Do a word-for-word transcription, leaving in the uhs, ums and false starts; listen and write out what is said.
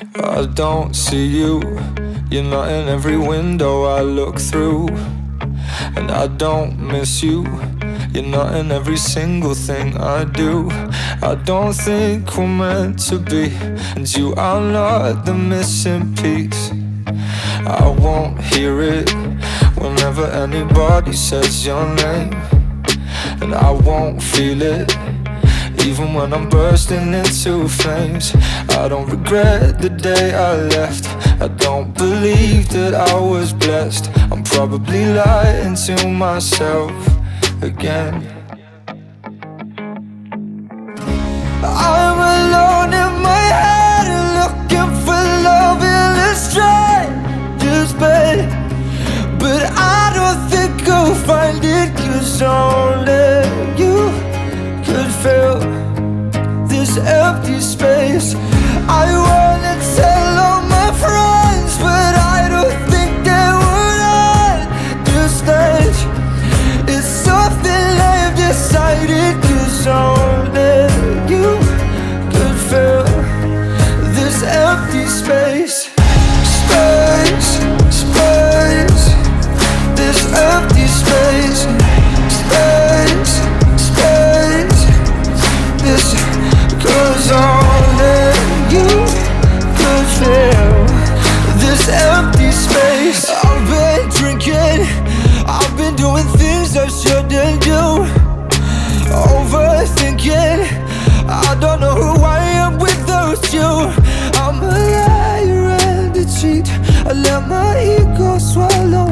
I don't see you, you're not in every window I look through. And I don't miss you, you're not in every single thing I do. I don't think we're meant to be, and you are not the missing piece. I won't hear it whenever anybody says your name, and I won't feel it even when I'm bursting into flames. I don't regret the day I left, I don't believe that I was blessed. I'm probably lying to myself again. I'm alone in my head and looking for love in a stranger's bed, but I don't think I'll find it, 'cause only you could fill this empty space. I wanna tell all my friends, but I don't think they would understand. It's something I've decided, 'cause only you could fill this empty space. Space, space, this empty space. Space, space, this, 'cause only you could fill this empty space. I've been drinking, I've been doing things I shouldn't do, overthinking, I don't know who I am without you. I'm a liar and a cheat, I let my ego swallow